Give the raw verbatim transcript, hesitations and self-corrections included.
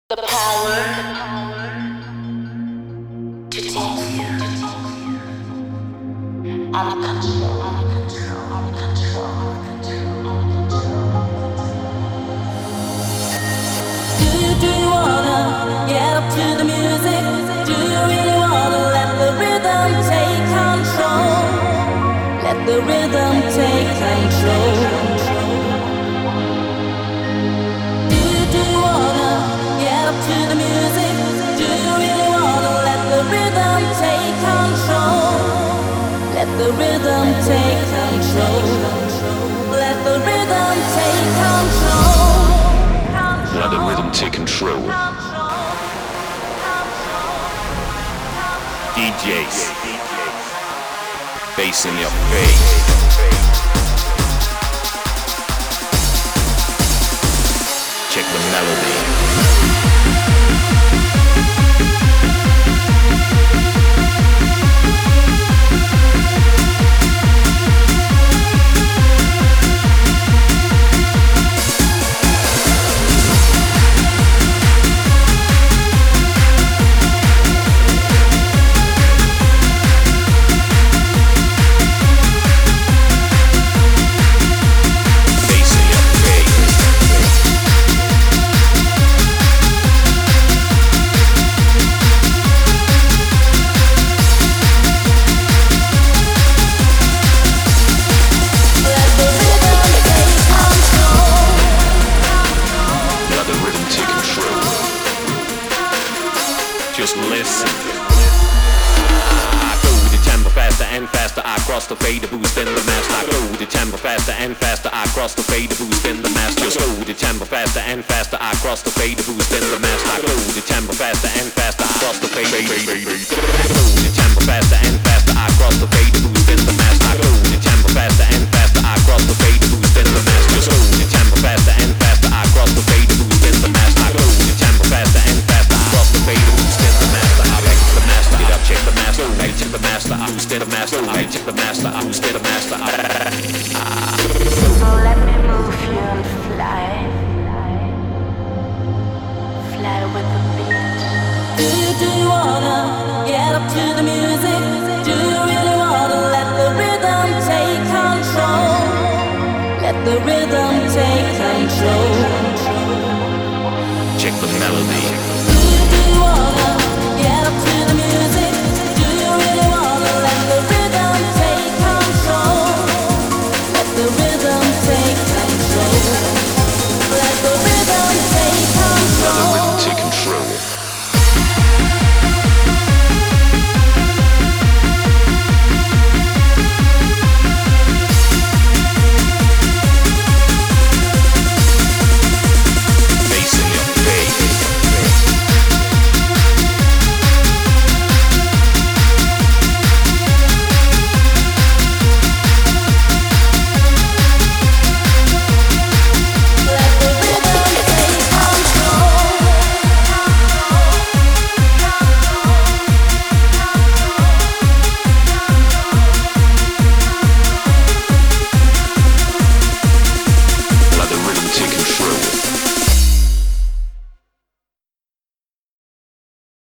The power to take you under control, under control, under control, under control. Do you, do you wanna get up to the music? Do you really wanna let the rhythm take control? Let the rhythm take control. To the music, do you really wanna let the rhythm take control? Let the rhythm take control. Let the rhythm take control. Let the rhythm take control. D Js, bass in your face. Check the melody. Just listen. I go the tempo faster and faster. I cross the fader, boost in the master. I go the tempo faster and faster. I cross the fader, boost in the master. Just go the tempo faster and faster. I cross the fader, boost in the master. I go the tempo faster and faster. I cross the fader. I go the tempo faster and faster. I cross the fader, boost in the master. I go the tempo faster and faster. I cross the fader, boost in the master. Just go the tempo faster and faster. I cross the fader, boost in the master. I go the tempo faster and faster. I cross the fader, boost in the master. I like the master. Get up, check the master. I check the master. I boost in the master. I check the master. I boost in the master. So let me move you and fly, fly with the beat. Do you, do you wanna get up to the music? Do you really wanna let the rhythm take control? Let the rhythm take control. Check the melody. Do you, do you wanna get up to the